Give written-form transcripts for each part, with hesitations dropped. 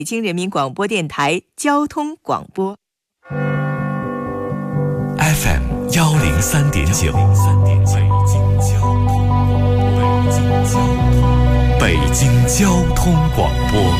北京人民广播电台交通广播 FM 103.9，北京交通广播，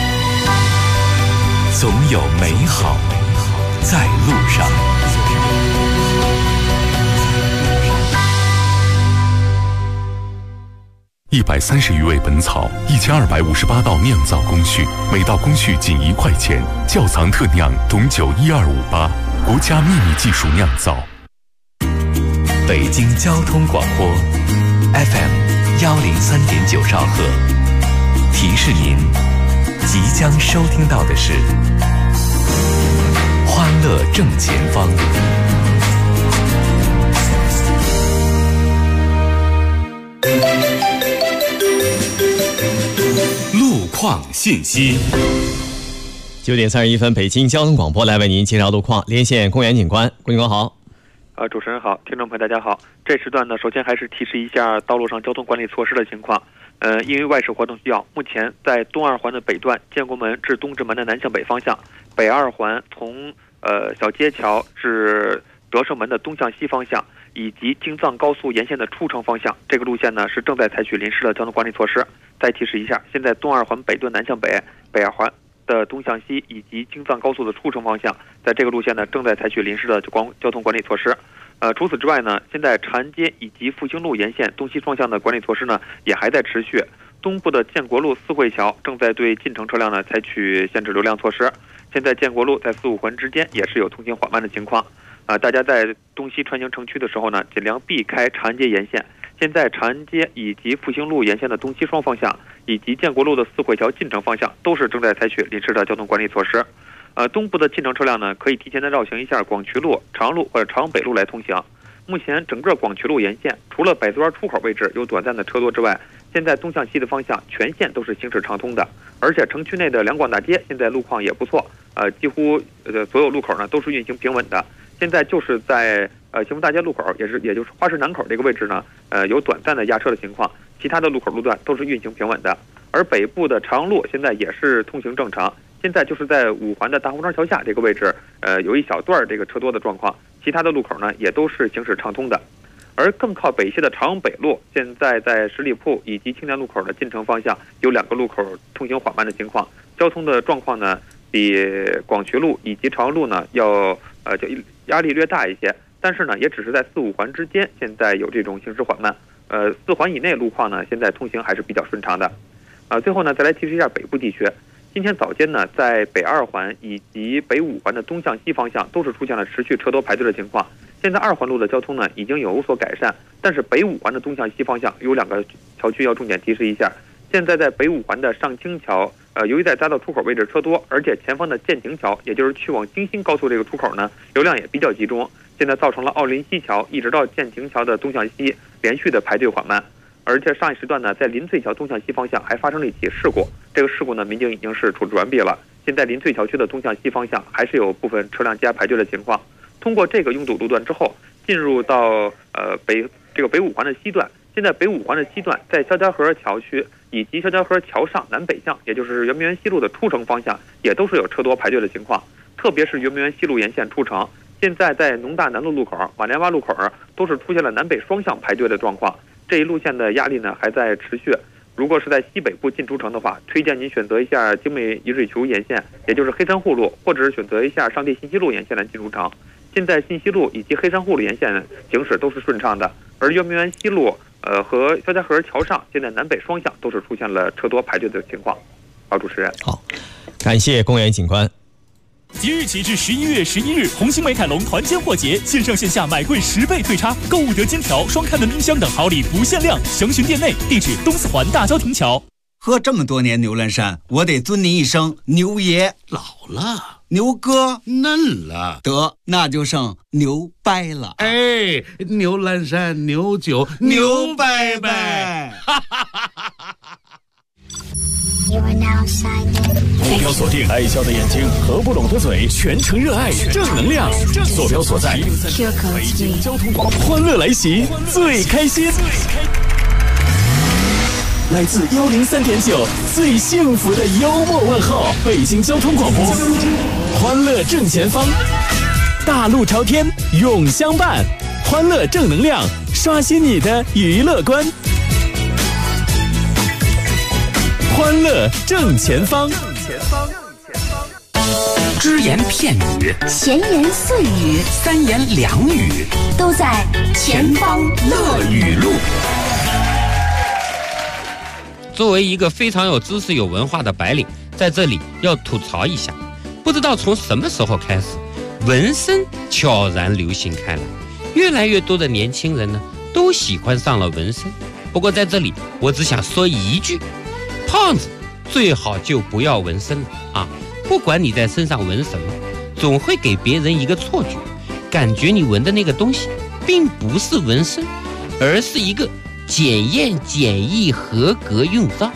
总有美好在路上。130余味本草，1258道酿造工序，每道工序仅1块钱。窖藏特酿董酒12588，国家秘密技术酿造。北京交通广播 FM 103.9兆赫，提示您即将收听到的是欢乐正前方。路况信息。 9点31分，北京交通广播来为您介绍路况，连线公园警官。公警官好。 主持人好，听众朋友大家好。这时段呢，首先还是提示一下道路上交通管理措施的情况。因为外事活动需要，目前在东二环的北段建国门至东直门的南向北方向，北二环从小街桥至德胜门的东向西方向，以及京藏高速沿线的出城方向，这个路线呢是正在采取临时的交通管理措施。再提示一下，现在东二环北段南向北、北二环的东向西以及京藏高速的出城方向，在这个路线呢正在采取临时的交通管理措施。除此之外呢，现在长安街以及复兴路沿线东西双向的管理措施呢也还在持续。东部的建国路四惠桥正在对进城车辆呢采取限制流量措施。现在建国路在4、5环之间也是有通行缓慢的情况。大家在东西穿行城区的时候呢，尽量避开长安街沿线。现在长安街以及复兴路沿线的东西双方向，以及建国路的四惠桥进城方向，都是正在采取临时的交通管理措施。东部的进城车辆呢，可以提前的绕行一下广渠路、长安路或者长安北路来通行。目前整个广渠路沿线，除了百子湾出口位置有短暂的车多之外，现在东向西的方向全线都是行驶畅通的。而且城区内的两广大街现在路况也不错，几乎所有路口呢都是运行平稳的。现在就是在兴福大街路口，也就是花市南口这个位置呢，有短暂的压车的情况，其他的路口路段都是运行平稳的。而北部的长安路现在也是通行正常，现在就是在5环的大红庄桥下这个位置，有一小段这个车多的状况，其他的路口呢也都是行驶畅通的。而更靠北些的长安北路，现在在十里铺以及青年路口的进城方向有2个路口通行缓慢的情况，交通的状况呢比广渠路以及长安路呢要就压力略大一些，但是呢也只是在4、5环之间现在有这种行驶缓慢。4环以内路况呢现在通行还是比较顺畅的。最后呢再来提示一下北部地区，今天早间呢在北2环以及北5环的东向西方向都是出现了持续车多排队的情况。现在2环路的交通呢已经有所改善，但是北5环的东向西方向有2个桥区要重点提示一下。现在在北5环的上清桥，由于在匝道出口位置车多，而且前方的建亭桥，也就是去往京新高速这个出口呢，流量也比较集中，现在造成了奥林西桥一直到建亭桥的东向西连续的排队缓慢。而且上一时段呢，在林翠桥东向西方向还发生了一起事故，这个事故呢，民警已经是处置完毕了。现在林翠桥区的东向西方向还是有部分车辆积压排队的情况。通过这个拥堵路段之后，进入到北5环的西段。现在北5环的西段，在肖家河桥区以及肖家河桥上南北向，也就是圆明园西路的出城方向，也都是有车多排队的情况。特别是圆明园西路沿线出城，现在在农大南路路口、马连洼路口都是出现了南北双向排队的状况。这一路线的压力呢还在持续。如果是在西北部进出城的话，推荐您选择一下精美沂水球沿线，也就是黑山护路，或者是选择一下上地信息路沿线来进出城。现在信息路以及黑山护路沿线行驶都是顺畅的，而圆明园西路和肖家河桥上现在南北双向都是出现了车多排队的情况。好，主持人。 好，感谢公园警官。 即日起至11月11日，红星美凯龙团坚货节，线上线下买贵10倍退差，购物得金条、双开门冰箱等好礼不限量，详询店内。地址：东四环大郊亭桥。 喝这么多年牛栏山，我得尊您一声牛爷。 老了， 牛哥嫩了， 得那就剩牛掰了。 哎，牛栏山牛酒牛掰掰。 坐标锁定爱笑的眼睛和不拢的嘴，全程热爱正能量。坐标所在北京交通广播，欢乐来袭，最开心。 来自103.9最幸福的幽默问候，北京交通广播，欢乐正前方，大路朝天永相伴，欢乐正能量，刷新你的娱乐观。欢乐正前方， 只言片语， 闲言碎语， 三言两语， 都在前方乐语录。 作为一个非常有知识有文化的白领，在这里要吐槽一下，不知道从什么时候开始，纹身悄然流行开来，越来越多的年轻人呢都喜欢上了纹身。不过在这里我只想说一句，胖子最好就不要纹身了啊！不管你在身上纹什么，总会给别人一个错觉，感觉你纹的那个东西并不是纹身，而是一个检验检疫合格用照。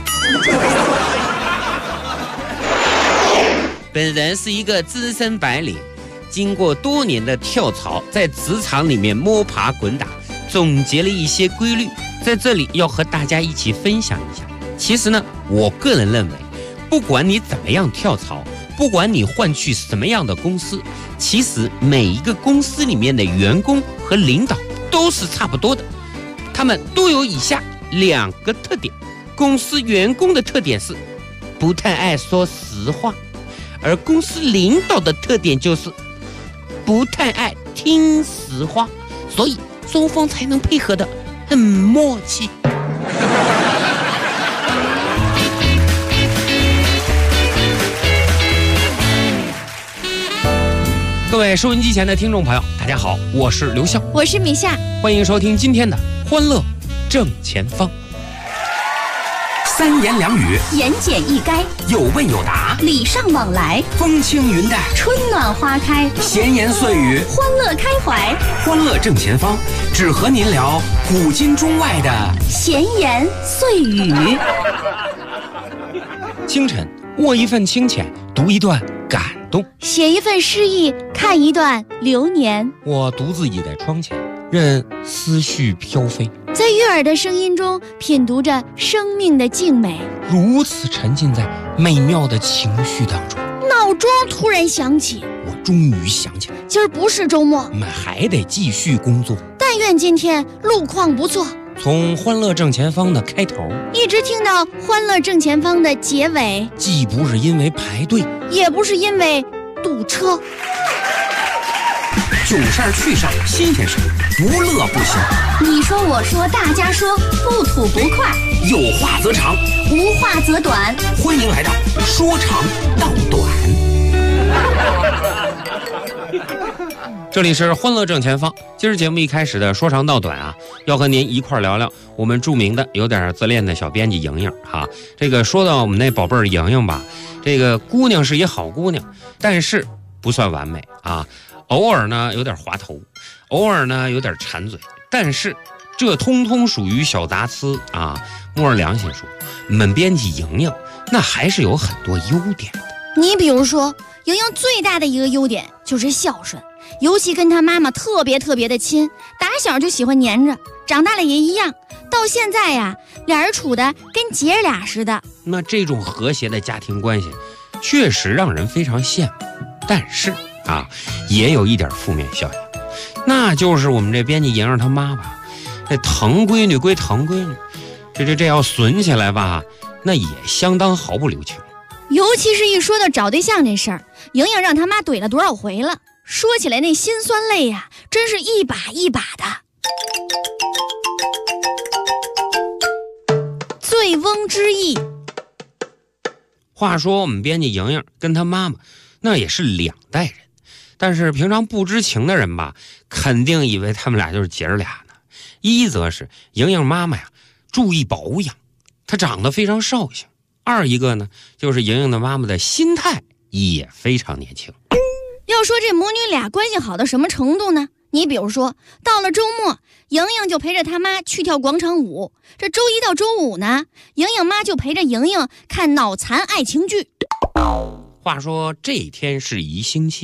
本人是一个资深白领，经过多年的跳槽，在职场里面摸爬滚打，总结了一些规律，在这里要和大家一起分享一下。其实呢，我个人认为，不管你怎么样跳槽，不管你换去什么样的公司，其实每一个公司里面的员工和领导都是差不多的，他们都有以下2个特点。公司员工的特点是不太爱说实话，而公司领导的特点就是不太爱听实话，所以双方才能配合得很默契。各位收音机前的听众朋友，大家好，我是刘笑， 我是米夏， 欢迎收听今天的欢乐正前方。 三言两语， 言简意赅， 有问有答， 礼尚往来， 风轻云淡， 春暖花开， 闲言碎语， 欢乐开怀。 欢乐正前方，只和您聊古今中外的闲言碎语。 清晨握一份清浅，读一段感动， 写一份诗意，看一段流年。 我独自倚在窗前，任思绪飘飞， 在悦耳的声音中品读着生命的静美， 如此沉浸在美妙的情绪当中。 闹钟突然响起， 我终于想起来， 今儿不是周末， 我们还得继续工作。 但愿今天路况不错。 从欢乐正前方的开头一直听到欢乐正前方的结尾， 既不是因为排队， 也不是因为堵车。 囧事儿趣事儿新鲜事儿，不乐不行。 你说我说大家说，不吐不快， 有话则长， 无话则短。 欢迎来到说长道短。 这里是欢乐正前方，今儿节目一开始的说长道短啊，要和您一块聊聊我们著名的有点自恋的小编辑莹莹哈。这个说到我们那宝贝儿莹莹吧，这个姑娘是一好姑娘，但是不算完美啊，偶尔呢有点滑头，偶尔呢有点馋嘴，但是这通通属于小杂疵啊。摸着良心说，我们编辑莹莹那还是有很多优点的。 你比如说，莹莹最大的一个优点就是孝顺，尤其跟她妈妈特别的亲，打小就喜欢黏着，长大了也一样，到现在呀，俩人处的跟姐儿俩似的。 那这种和谐的家庭关系确实让人非常羡慕，但是啊，也有一点负面效应，那就是我们这编辑莹莹她妈吧，这疼闺女归疼闺女，这要损起来吧，那也相当毫不留情。 尤其是一说到找对象这事儿，莹莹让她妈怼了多少回了，说起来那心酸泪呀，真是一把一把的。醉翁之意。 话说我们编辑莹莹跟她妈妈那也是2代人，但是平常不知情的人吧，肯定以为他们俩就是姐儿俩呢。一则是莹莹妈妈呀注意保养，她长得非常绍兴；二一个呢，就是莹莹的妈妈的心态也非常年轻。 要说这母女俩关系好到什么程度呢？你比如说，到了周末，莹莹就陪着她妈去跳广场舞；这周一到周五呢，莹莹妈就陪着莹莹看脑残爱情剧。 话说这天是一星期二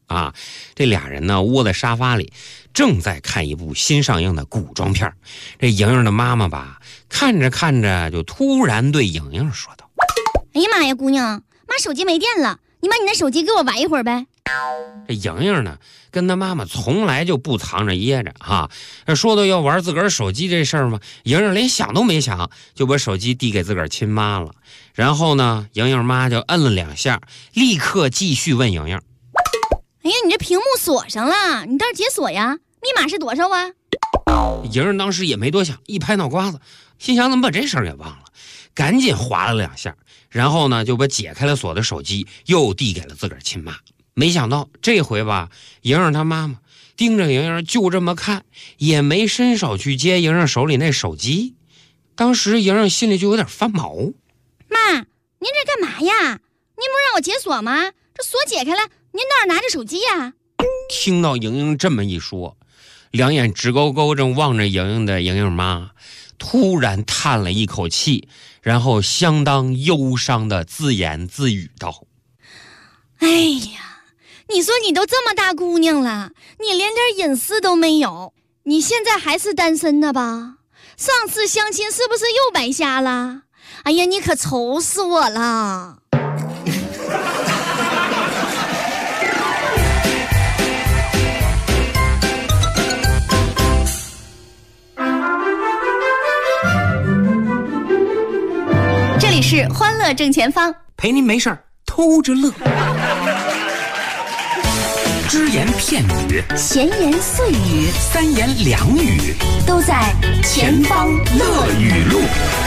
啊。这俩人呢窝在沙发里，正在看一部新上映的古装片。这莹莹的妈妈吧，看着看着就突然对莹莹说道：“ 哎呀妈呀，姑娘，妈手机没电了，你把你的手机给我玩一会儿呗。” 这莹莹呢，跟她妈妈从来就不藏着掖着哈。说到要玩自个儿手机这事儿嘛，莹莹连想都没想，就把手机递给自个儿亲妈了。然后呢，莹莹妈就摁了2下，立刻继续问莹莹：“ 哎呀，你这屏幕锁上了，你倒是解锁呀？密码是多少啊？” 莹莹当时也没多想，一拍脑瓜子，心想怎么把这事儿给忘了，赶紧划了2下，然后呢就把解开了锁的手机又递给了自个儿亲妈。没想到这回吧，莹莹她妈妈盯着莹莹就这么看，也没伸手去接莹莹手里那手机。当时莹莹心里就有点发毛。 妈，您这干嘛呀？您不是让我解锁吗？这锁解开了，您倒是拿着手机呀。 听到莹莹这么一说，两眼直勾勾正望着莹莹的莹莹妈突然叹了一口气，然后相当忧伤的自言自语道：“ 哎呀，你说你都这么大姑娘了，你连点隐私都没有，你现在还是单身呢吧？上次相亲是不是又白瞎了？哎呀，你可愁死我了。”这里是欢乐正前方， 陪您没事儿偷着乐。只言片语， 闲言碎语， 三言两语， 都在前方乐语录。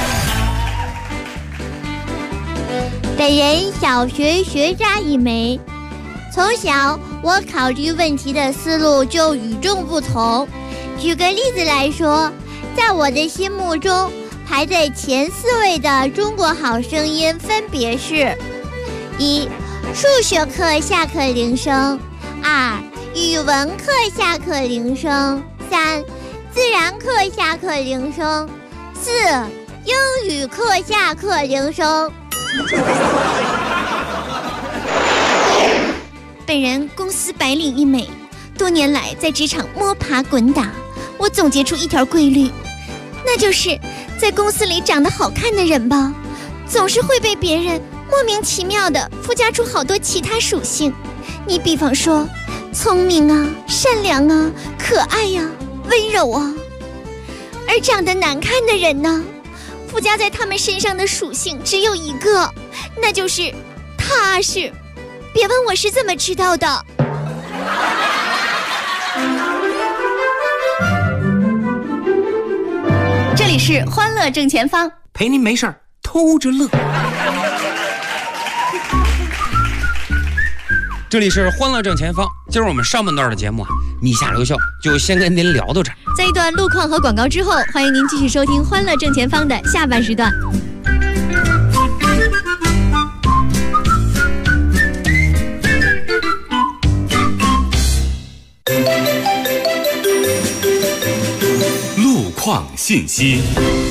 本人小学学渣一枚，从小我考虑问题的思路就与众不同。举个例子来说，在我的心目中，排在前4位的中国好声音分别是：1. 数学课下课铃声；2. 语文课下课铃声；3. 自然课下课铃声；4. 英语课下课铃声。 本人公司白领一枚，多年来在职场摸爬滚打，我总结出一条规律，那就是在公司里长得好看的人吧，总是会被别人莫名其妙的附加出好多其他属性。你比方说聪明啊、善良啊、可爱呀、温柔啊，而长得难看的人呢，附加在他们身上的属性只有一个，那就是踏实。别问我是怎么知道的。这里是欢乐正前方， 陪您没事儿偷着乐。 这里是欢乐正前方，今儿我们上半段的节目米下留校就先跟您聊到这儿。 在一段路况和广告之后，欢迎您继续收听欢乐正前方的下半时段。 路况信息。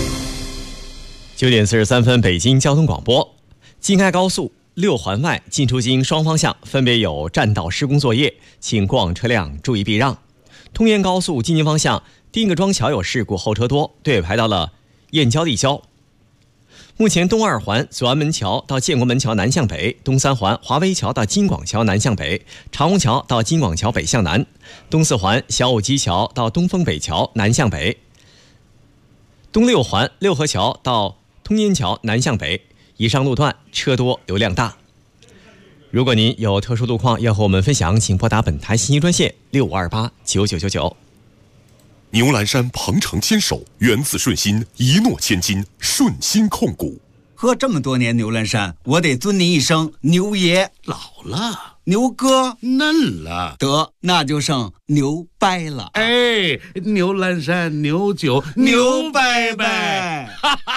9点43分，北京交通广播。京开高速6环外进出京双方向分别有占道施工作业，请过往车辆注意避让。通燕高速进京方向丁各庄桥有事故，后车多，队尾排到了燕郊立交。目前东2环左安门桥到建国门桥南向北，东3环华威桥到金广桥南向北，长虹桥到金广桥北向南，东4环小武基桥到东风北桥南向北，东6环六合桥到通燕桥南向北。以上路段车多流量大。如果您有特殊路况要和我们分享，请拨打本台信息专线65289999。 牛栏山鹏程牵手，源自顺心，一诺千金，顺心控股。 喝这么多年牛栏山，我得尊您一声牛爷。 老了， 牛哥嫩了， 得那就剩牛掰了。 哎，牛栏山牛酒牛掰掰。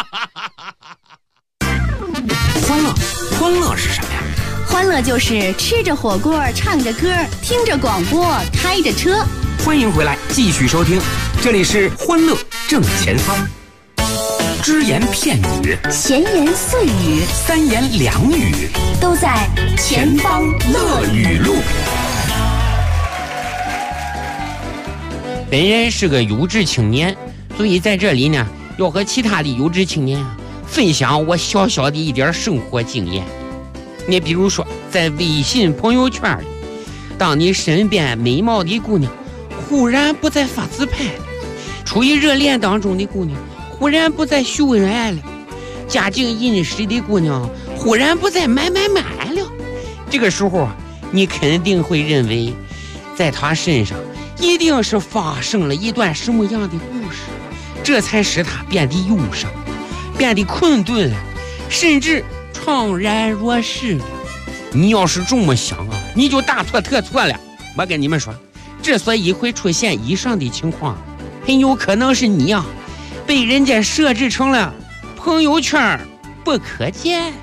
欢乐是什么呀？ 欢乐就是吃着火锅，唱着歌，听着广播，开着车。 欢迎回来，继续收听，这里是欢乐正前方。只言片语， 闲言碎语， 三言两语， 都在前方乐语录。 本人是个优质青年，所以在这里呢，要和其他的优质青年分享我小小的一点生活经验。你比如说，在微信朋友圈里，当你身边美貌的姑娘忽然不再发自拍了，处于热恋当中的姑娘忽然不再秀恩爱了，家境殷实的姑娘忽然不再买了，这个时候你肯定会认为，在她身上一定是发生了一段什么样的故事，这才使她变得忧伤，变得困顿了，甚至怅然若失了。你要是这么想啊，你就大错特错了。我跟你们说，之所以会出现以上的情况，很有可能是你啊，被人家设置成了朋友圈不可见。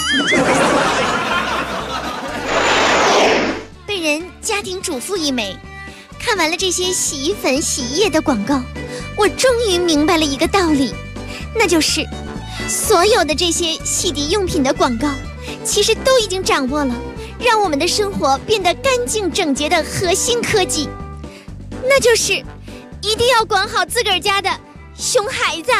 本人家庭主妇一枚，看完了这些洗衣粉、洗衣液的广告，我终于明白了一个道理，那就是所有的这些洗涤用品的广告其实都已经掌握了让我们的生活变得干净整洁的核心科技，那就是一定要管好自个儿家的熊孩子。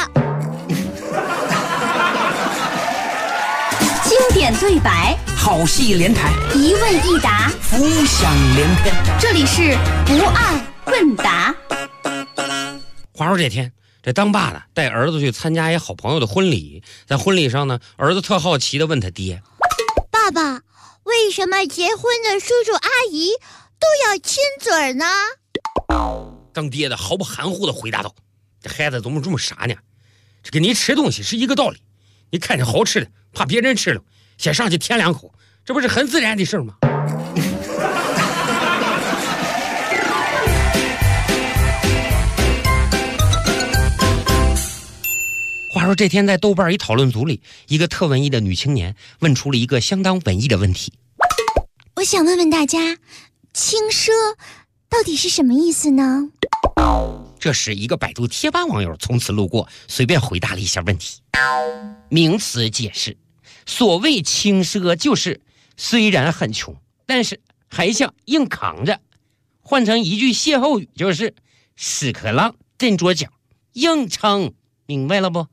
经典对白， 好戏连台， 一问一答， 浮想联翩。 这里是不二问答。 话说这天，这当爸的带儿子去参加一好朋友的婚礼，在婚礼上呢，儿子特好奇地问他爹： 爸爸，为什么结婚的叔叔阿姨都要亲嘴呢？ 当爹的毫不含糊地回答道：这孩子怎么这么傻呢？这跟你吃东西是一个道理，你看着好吃的，怕别人吃了先上去舔两口，这不是很自然的事吗？话说这天在豆瓣一讨论组里，一个特文艺的女青年问出了一个相当文艺的问题。 我想问问大家，轻奢到底是什么意思呢？ 这时一个百度贴吧网友从此路过，随便回答了一下问题。名词解释，所谓轻奢就是虽然很穷，但是还想硬扛着。换成一句歇后语就是屎壳郎真着脚，硬撑。明白了不？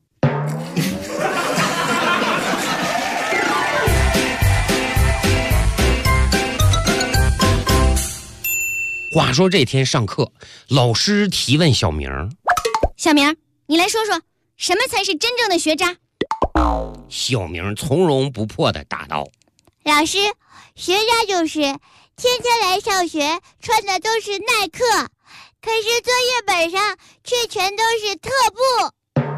话说这天上课，老师提问小明： 小明，你来说说，什么才是真正的学渣？ 小明从容不迫地答道： 老师，学渣就是天天来上学穿的都是耐克，可是作业本上却全都是特步。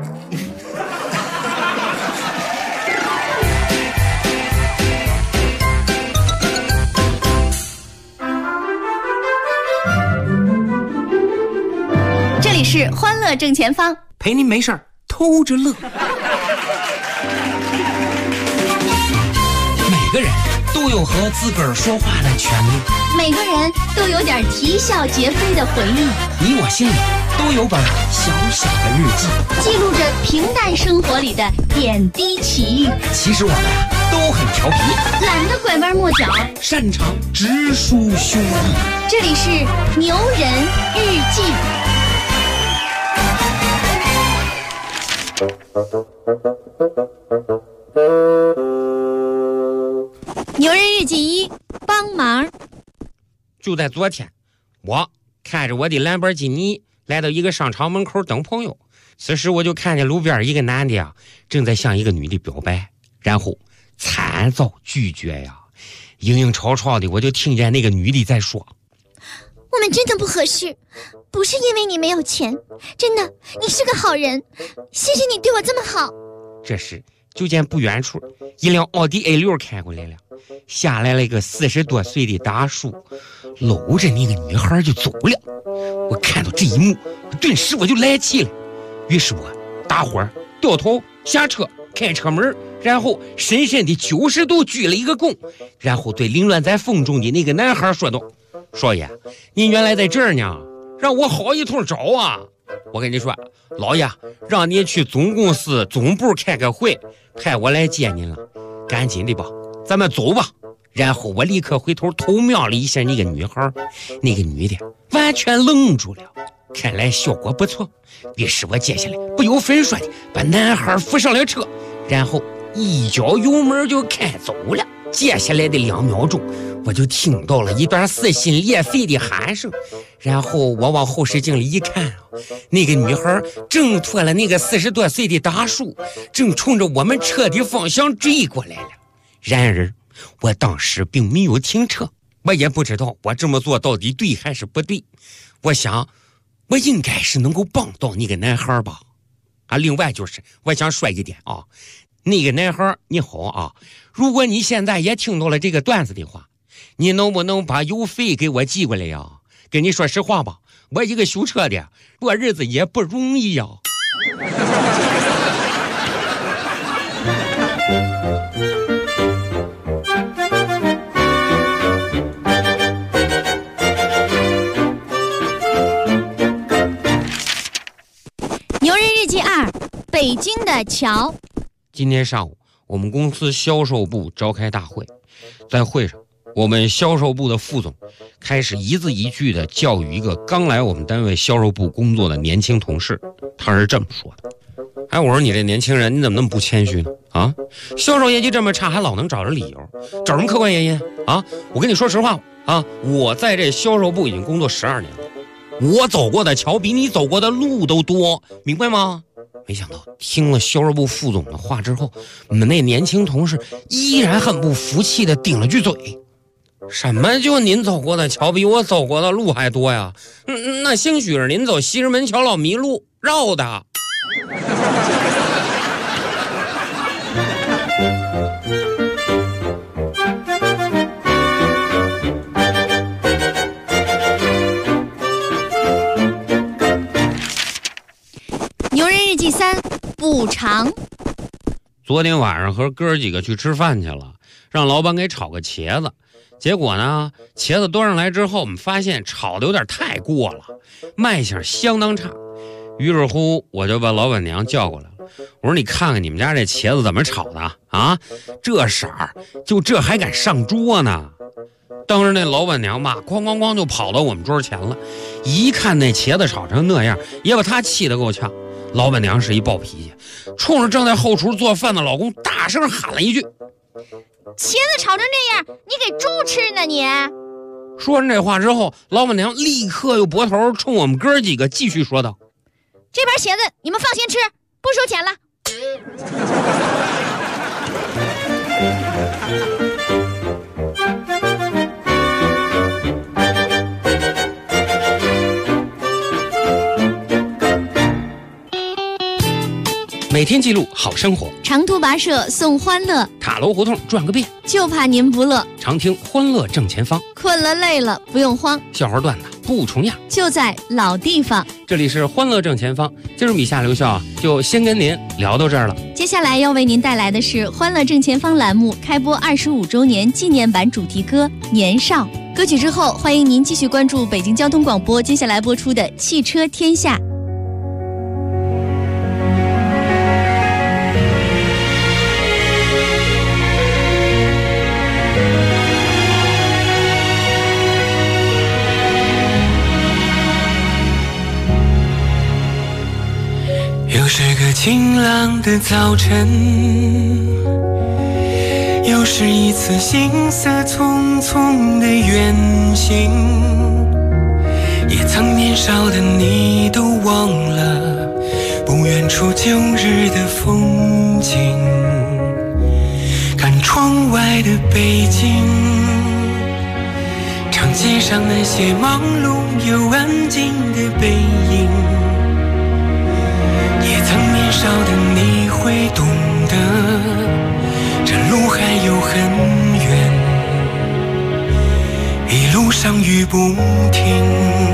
这里是欢乐正前方， 陪您没事偷着乐。每个人都有和自个儿说话的权利， 每个人都有点啼笑皆非的回忆， 你我心里都有本小小的日记， 记录着平淡生活里的点滴奇遇。 其实我们都很调皮， 懒得拐弯抹角， 擅长直抒胸臆。 这里是牛人日记。 牛人日记一，帮忙。 就在昨天，我开着我的兰博基尼来到一个商场门口等朋友，此时我就看见路边一个男的呀，正在向一个女的表白，然后惨遭拒绝呀。影影绰绰的，我就听见那个女的在说： 我们真的不合适，不是因为你没有钱，真的，你是个好人，谢谢你对我这么好。 这时就见不远处一辆奥迪 A6 开过来了，下来了一个40多岁的大叔，搂着那个女孩就走了。我看到这一幕，顿时我就来气了，于是我大伙儿掉头下车，开车门，然后深深的90度鞠了一个躬，然后对凌乱在风中的那个男孩说道：少爷，您原来在这儿呢，让我好一通找啊。我跟你说，老爷让你去总公司总部开个会，派我来接您了，赶紧的吧，咱们走吧。然后我立刻回头偷瞄了一下那个女孩，那个女的完全愣住了， 看来效果不错。于是我接下来不由分说的把男孩扶上了车，然后一脚油门就开走了。接下来的2秒钟，我就听到了一段撕心裂肺的喊声，然后我往后视镜里一看，那个女孩挣脱了那个40多岁的大叔，正冲着我们车的方向追过来了。然而我当时并没有停车，我也不知道我这么做到底对还是不对。我想我应该是能够帮到那个男孩吧。另外就是我想说一点啊，那个男孩你好啊，如果你现在也听到了这个段子的话，你能不能把油费给我寄过来呀？跟你说实话吧，我一个修车的过日子也不容易呀。 牛人日记2，北京的桥。 今天上午，我们公司销售部召开大会，在会上，我们销售部的副总开始一字一句地教育一个刚来我们单位销售部工作的年轻同事。他是这么说的：我说你这年轻人，你怎么那么不谦虚呢？啊，销售业绩这么差，还老能找着理由，找什么客观原因啊？我跟你说实话啊，我在这销售部已经工作12年了，我走过的桥比你走过的路都多，明白吗？没想到听了销售部副总的话之后，我们那年轻同事依然很不服气的顶了句嘴：什么就您走过的桥比我走过的路还多呀？那兴许是您走西直门桥老迷路绕的。 牛人日记3，补偿。 昨天晚上和哥几个去吃饭去了，让老板给炒个茄子。结果呢，茄子端上来之后，我们发现炒的有点太过了，卖相相当差。于是乎，我就把老板娘叫过来了。我说：“你看看你们家这茄子怎么炒的啊？这色儿，就这还敢上桌呢？”当时那老板娘吧，咣咣咣就跑到我们桌前了，一看那茄子炒成那样，也把她气得够呛。老板娘是一暴脾气，冲着正在后厨做饭的老公大声喊了一句：“ 茄子炒成这样，你给猪吃呢你！” 说完这话之后，老板娘立刻又拨头冲我们哥几个继续说道：“ 这盘茄子你们放心吃，不收钱了。” 每天记录好生活， 长途跋涉送欢乐， 塔楼胡同转个遍， 就怕您不乐。 常听欢乐正前方， 困了累了不用慌， 笑话段子不重样， 就在老地方。 这里是欢乐正前方，今儿米夏刘笑就先跟您聊到这儿了。 接下来要为您带来的是欢乐正前方栏目开播25周年纪念版主题歌《年少》。歌曲之后，欢迎您继续关注北京交通广播接下来播出的《汽车天下》。 又是个晴朗的早晨，又是一次行色匆匆的远行，也曾年少的你都忘了不远处旧日的风景。看窗外的北京，长街上那些忙碌又安静的背影，也曾年少的你会懂得，这路还有很远，一路上雨不停。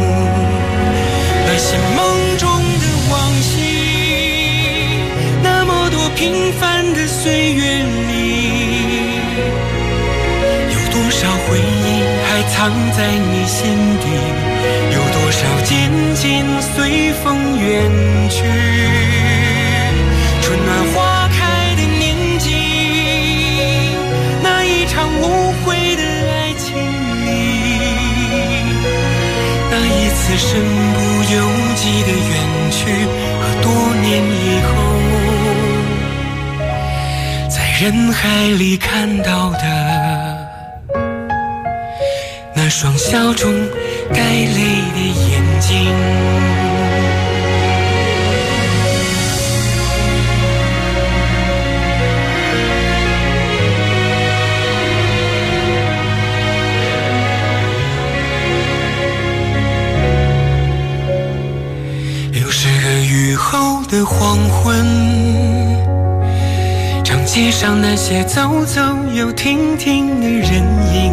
那些梦中的往昔，那么多平凡的岁月里，有多少回忆还藏在你心底，有多少渐渐随风远去。春暖花开的年纪，那一场无悔的爱情里，那一次此身不由己的远去，和多年以后在人海里看到的那双笑中带泪的眼睛。雨后的黄昏，长街上那些走走又停停的人影，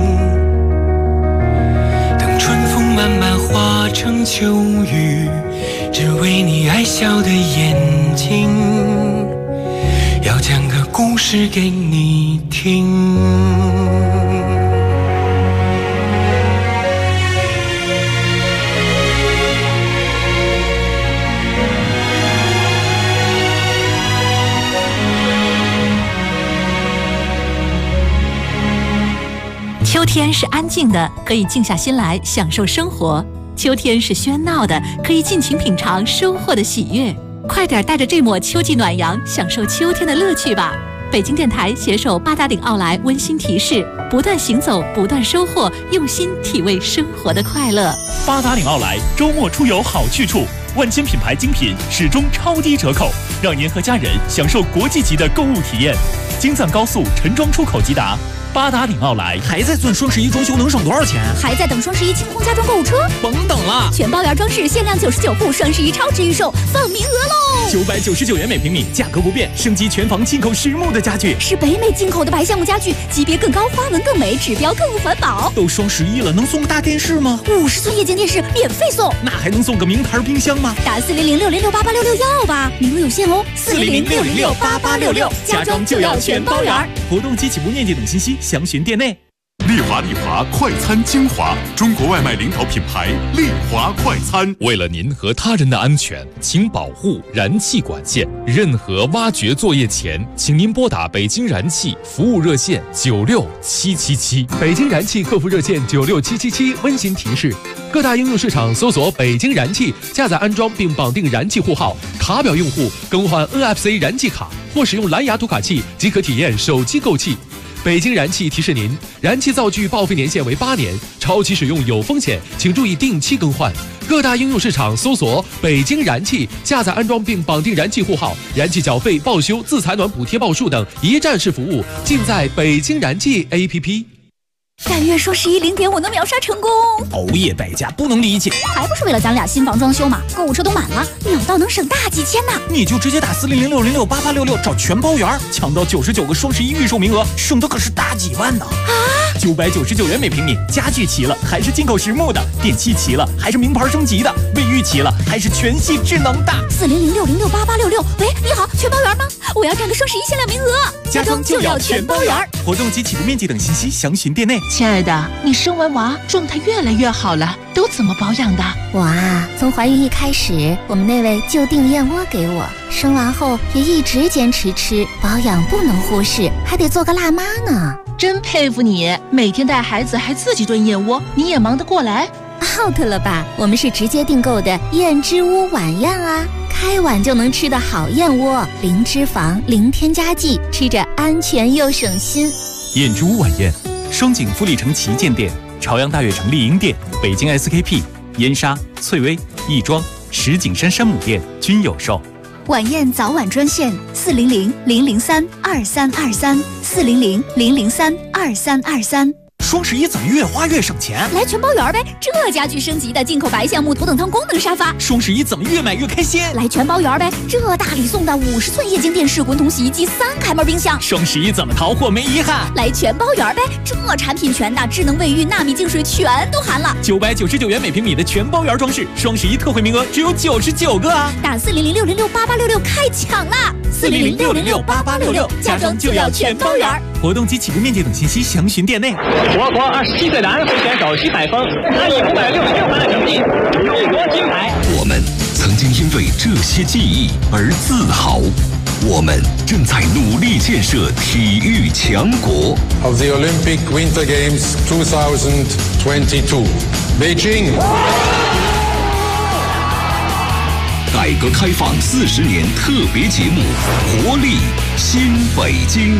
等春风慢慢化成秋雨，只为你爱笑的眼睛，要讲个故事给你听。 秋天是安静的，可以静下心来享受生活；秋天是喧闹的，可以尽情品尝收获的喜悦。快点带着这抹秋季暖阳，享受秋天的乐趣吧！北京电台携手八达岭奥莱温馨提示：不断行走，不断收获，用心体味生活的快乐。 八达岭奥莱周末出游好去处，万千品牌精品始终超低折扣，让您和家人享受国际级的购物体验。京藏高速陈庄出口即达。八达岭奥莱还在算双11装修能省多少钱？ 还在等双11清空家装购物车？ 甭等了， 全包圆装饰限量99户，双11超值预售，放名额喽 ！999元每平米，价格不变，升级全房进口实木的家具， 是北美进口的白橡木家具，级别更高，花纹更美，指标更环保。 都双11了，能送个大电视吗 ？50寸液晶电视免费送， 那还能送个名牌冰箱吗？ 打40060688666要吧，名额有限哦！40060688666，家装就要全包圆。 活动及起步链接等信息详询店内。 丽华快餐精华，中国外卖领导品牌丽华快餐。 为了您和他人的安全，请保护燃气管线。任何挖掘作业前，请您拨打北京燃气服务热线96777。 北京燃气客服热线96777温馨提示：各大应用市场搜索北京燃气，下载安装并绑定燃气户号，卡表用户更换 NFC 燃气卡或使用蓝牙读卡器即可体验手机购气。北京燃气提示您，燃气灶具报废年限为8年，超期使用有风险，请注意定期更换。各大应用市场搜索北京燃气，下载安装并绑定燃气户号，燃气缴费、报修、自采暖补贴报数等一站式服务，尽在北京燃气 APP。 但愿双11零点我能秒杀成功！ 熬夜败家不能理解， 还不是为了咱俩新房装修嘛？购物车都满了，秒到能省大几千呢！ 你就直接打40060688666找全包圆，抢到99个双11预售名额，省的可是大几万呢！999元每平米，家具齐了还是进口实木的，电器齐了还是名牌升级的，卫浴齐了还是全系智能的。 40060688666，喂，你好，全包圆吗？我要占个双11限量名额， 家装就要全包圆。活动及起步面积等信息详询店内。 亲爱的，你生完娃状态越来越好了，都怎么保养的？ 我啊，从怀孕一开始，我们那位就订燕窝给我，生完后也一直坚持吃，保养不能忽视，还得做个辣妈呢。 真佩服你，每天带孩子还自己炖燕窝，你也忙得过来 ？out 了吧？我们是直接订购的燕之屋晚宴啊，开碗就能吃的好燕窝，零脂肪，零添加剂，吃着安全又省心。 燕之屋晚宴，双井富力城旗舰店、朝阳大悦城丽婴店、北京 SKP、燕莎、翠微、亦庄、石景山山姆店均有售。 晚宴早晚专线400-003-2323，400-003-2323。 双11怎么越花越省钱？ 来全包圆呗！这家具升级的进口白橡木头等舱功能沙发。 双11怎么越买越开心？ 来全包圆呗！这大礼送的50寸液晶电视、滚筒洗衣机、3开门冰箱。 双11怎么淘货没遗憾？ 来全包圆呗！这产品全的，智能卫浴、纳米净水全都含了。 999元每平米的全包圆装饰，双11特惠名额只有99个啊！ 打40060688666开抢啦！40060688666，家装就要全包圆。 活动及起步面积等信息详询店内。 我国27岁男会选手徐海峰，他以566分的成绩勇夺金牌。 我们曾经因为这些记忆而自豪，我们正在努力建设体育强国。 Of the Olympic Winter Games 2022, Beijing. 改革开放40年特别节目《活力新北京》。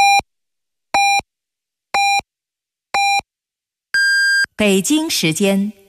北京时间